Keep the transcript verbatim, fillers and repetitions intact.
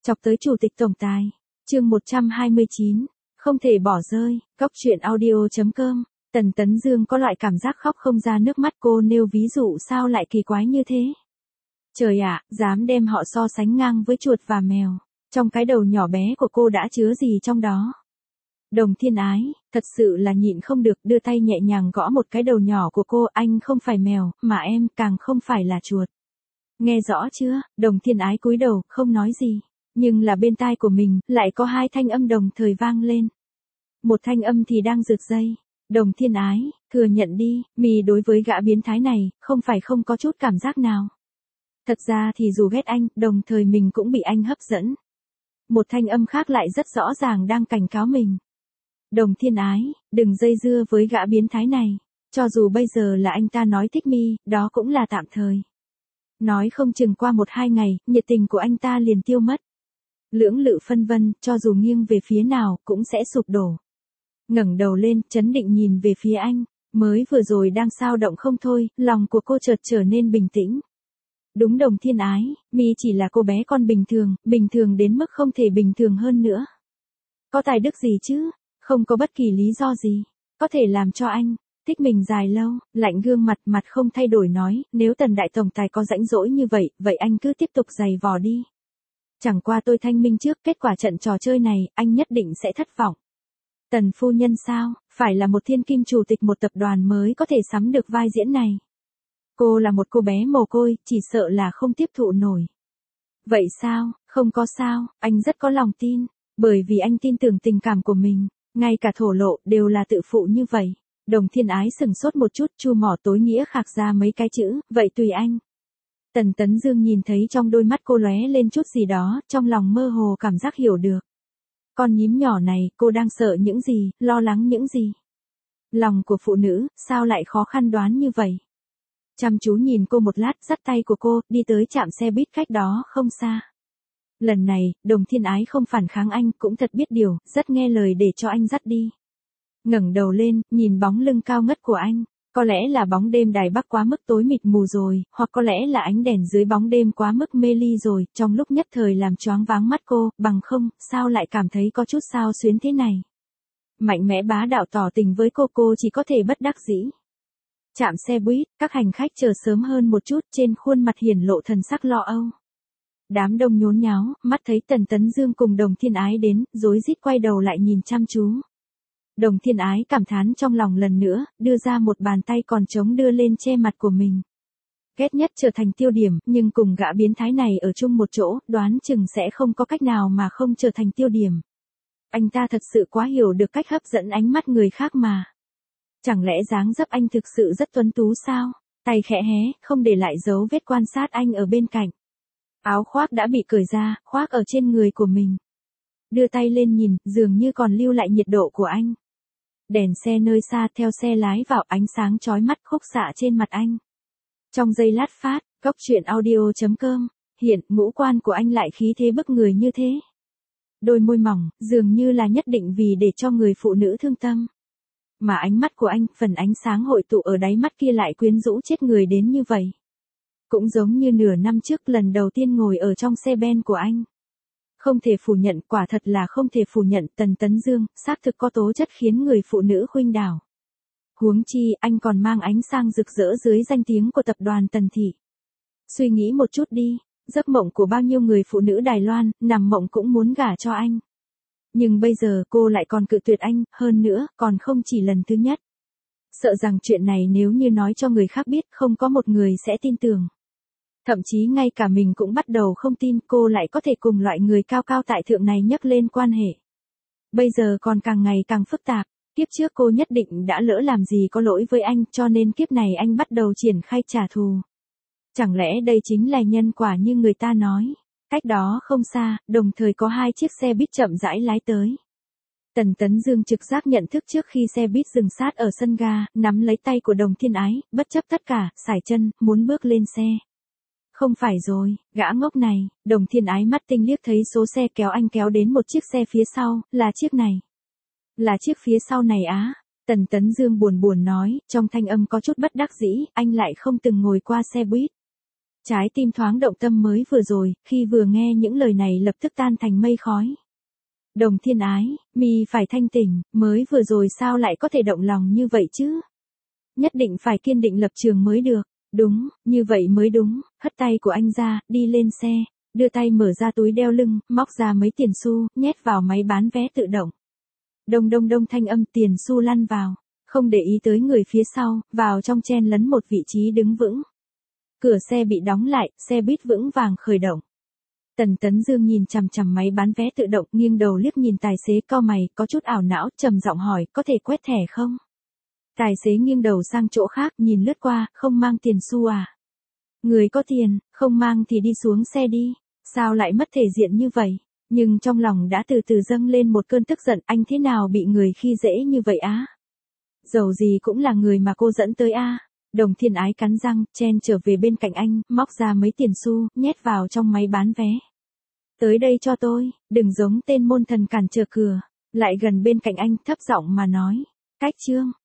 Chọc tới chủ tịch tổng tài. Chương một trăm hai mươi chín. Không thể bỏ rơi. Góc truyện audio chấm com. Tần Tấn Dương có loại cảm giác khóc không ra nước mắt, cô nêu ví dụ sao lại kỳ quái như thế. Trời ạ, dám đem họ so sánh ngang với chuột và mèo. Trong cái đầu nhỏ bé của cô đã chứa gì trong đó? Đồng Thiên Ái, thật sự là nhịn không được, đưa tay nhẹ nhàng gõ một cái đầu nhỏ của cô. Anh không phải mèo, mà em càng không phải là chuột. Nghe rõ chưa? Đồng Thiên Ái cúi đầu, không nói gì. Nhưng là bên tai của mình, lại có hai thanh âm đồng thời vang lên. Một thanh âm thì đang rực dây. Đồng Thiên Ái, thừa nhận đi, mì đối với gã biến thái này, không phải không có chút cảm giác nào. Thật ra thì dù ghét anh, đồng thời mình cũng bị anh hấp dẫn. Một thanh âm khác lại rất rõ ràng đang cảnh cáo mình. Đồng Thiên Ái, đừng dây dưa với gã biến thái này. Cho dù bây giờ là anh ta nói thích mi, đó cũng là tạm thời. Nói không chừng qua một hai ngày, nhiệt tình của anh ta liền tiêu mất. Lưỡng lự phân vân, cho dù nghiêng về phía nào, cũng sẽ sụp đổ. Ngẩng đầu lên, chấn định nhìn về phía anh. Mới vừa rồi đang xao động không thôi, lòng của cô chợt trở nên bình tĩnh. Đúng Đồng Thiên Ái, mi chỉ là cô bé con bình thường, bình thường đến mức không thể bình thường hơn nữa. Có tài đức gì chứ, không có bất kỳ lý do gì, có thể làm cho anh thích mình dài lâu. Lạnh gương mặt, mặt không thay đổi nói, nếu Tần đại tổng tài có rãnh rỗi như vậy, vậy anh cứ tiếp tục giày vò đi. Chẳng qua tôi thanh minh trước, kết quả trận trò chơi này, anh nhất định sẽ thất vọng. Tần phu nhân sao, phải là một thiên kim chủ tịch một tập đoàn mới có thể sắm được vai diễn này. Cô là một cô bé mồ côi, chỉ sợ là không tiếp thụ nổi. Vậy sao, không có sao, anh rất có lòng tin, bởi vì anh tin tưởng tình cảm của mình, ngay cả thổ lộ đều là tự phụ như vậy. Đồng Thiên Ái sừng sốt một chút, chu mỏ tối nghĩa khạc ra mấy cái chữ, vậy tùy anh. Tần Tấn Dương nhìn thấy trong đôi mắt cô lóe lên chút gì đó, trong lòng mơ hồ cảm giác hiểu được. Con nhím nhỏ này, cô đang sợ những gì, lo lắng những gì? Lòng của phụ nữ, sao lại khó khăn đoán như vậy? Chăm chú nhìn cô một lát, dắt tay của cô, đi tới trạm xe buýt cách đó không xa. Lần này, Đồng Thiên Ái không phản kháng anh, cũng thật biết điều, rất nghe lời để cho anh dắt đi. Ngẩng đầu lên, nhìn bóng lưng cao ngất của anh. Có lẽ là bóng đêm Đài Bắc quá mức tối mịt mù rồi, hoặc có lẽ là ánh đèn dưới bóng đêm quá mức mê ly rồi, trong lúc nhất thời làm choáng váng mắt cô, bằng không, sao lại cảm thấy có chút xao xuyến thế này. Mạnh mẽ bá đạo tỏ tình với cô, cô chỉ có thể bất đắc dĩ. Trạm xe buýt, các hành khách chờ sớm hơn một chút, trên khuôn mặt hiển lộ thần sắc lo âu. Đám đông nhốn nháo, mắt thấy Tần Tấn Dương cùng Đồng Thiên Ái đến, rối rít quay đầu lại nhìn chăm chú. Đồng Thiên Ái cảm thán trong lòng lần nữa, đưa ra một bàn tay còn trống đưa lên che mặt của mình. Ghét nhất trở thành tiêu điểm, nhưng cùng gã biến thái này ở chung một chỗ, đoán chừng sẽ không có cách nào mà không trở thành tiêu điểm. Anh ta thật sự quá hiểu được cách hấp dẫn ánh mắt người khác mà. Chẳng lẽ dáng dấp anh thực sự rất tuấn tú sao? Tay khẽ hé, không để lại dấu vết quan sát anh ở bên cạnh. Áo khoác đã bị cởi ra, khoác ở trên người của mình. Đưa tay lên nhìn, dường như còn lưu lại nhiệt độ của anh. Đèn xe nơi xa theo xe lái vào, ánh sáng chói mắt khúc xạ trên mặt anh. Trong giây lát phát, góc truyện audio chấm com, hiện ngũ quan của anh lại khí thế bức người như thế. Đôi môi mỏng, dường như là nhất định vì để cho người phụ nữ thương tâm. Mà ánh mắt của anh, phần ánh sáng hội tụ ở đáy mắt kia lại quyến rũ chết người đến như vậy. Cũng giống như nửa năm trước lần đầu tiên ngồi ở trong xe ben của anh. Không thể phủ nhận, quả thật là không thể phủ nhận, Tần Tấn Dương, xác thực có tố chất khiến người phụ nữ khuynh đảo. Huống chi, anh còn mang ánh sang rực rỡ dưới danh tiếng của tập đoàn Tần Thị. Suy nghĩ một chút đi, giấc mộng của bao nhiêu người phụ nữ Đài Loan, nằm mộng cũng muốn gả cho anh. Nhưng bây giờ cô lại còn cự tuyệt anh, hơn nữa, còn không chỉ lần thứ nhất. Sợ rằng chuyện này nếu như nói cho người khác biết, không có một người sẽ tin tưởng. Thậm chí ngay cả mình cũng bắt đầu không tin cô lại có thể cùng loại người cao cao tại thượng này nhắc lên quan hệ. Bây giờ còn càng ngày càng phức tạp, kiếp trước cô nhất định đã lỡ làm gì có lỗi với anh, cho nên kiếp này anh bắt đầu triển khai trả thù. Chẳng lẽ đây chính là nhân quả như người ta nói? Cách đó không xa, đồng thời có hai chiếc xe buýt chậm rãi lái tới. Tần Tấn Dương trực giác nhận thức trước khi xe buýt dừng sát ở sân ga, nắm lấy tay của Đồng Thiên Ái, bất chấp tất cả, sải chân, muốn bước lên xe. Không phải rồi, gã ngốc này. Đồng Thiên Ái mắt tinh liếc thấy số xe kéo anh kéo đến một chiếc xe phía sau, là chiếc này. Là chiếc phía sau này á. Tần Tấn Dương buồn buồn nói, trong thanh âm có chút bất đắc dĩ, anh lại không từng ngồi qua xe buýt. Trái tim thoáng động tâm mới vừa rồi, khi vừa nghe những lời này lập tức tan thành mây khói. Đồng Thiên Ái, mi phải thanh tỉnh, mới vừa rồi sao lại có thể động lòng như vậy chứ? Nhất định phải kiên định lập trường mới được. Đúng, như vậy mới đúng. Hất tay của anh ra, đi lên xe, đưa tay mở ra túi đeo lưng, móc ra mấy tiền xu, nhét vào máy bán vé tự động. Đông đông đông thanh âm tiền xu lăn vào, không để ý tới người phía sau, vào trong chen lấn một vị trí đứng vững. Cửa xe bị đóng lại, xe buýt vững vàng khởi động. Tần Tấn Dương nhìn chằm chằm máy bán vé tự động, nghiêng đầu liếc nhìn tài xế cau mày, có chút ảo não, trầm giọng hỏi, có thể quét thẻ không? Tài xế nghiêng đầu sang chỗ khác, nhìn lướt qua, không mang tiền xu à? Người có tiền, không mang thì đi xuống xe đi, sao lại mất thể diện như vậy? Nhưng trong lòng đã từ từ dâng lên một cơn tức giận, anh thế nào bị người khi dễ như vậy á? Dầu gì cũng là người mà cô dẫn tới a. Đồng Thiên Ái cắn răng, chen trở về bên cạnh anh, móc ra mấy tiền xu, nhét vào trong máy bán vé. Tới đây cho tôi, đừng giống tên môn thần cản trở cửa, lại gần bên cạnh anh, thấp giọng mà nói. Cách Trương,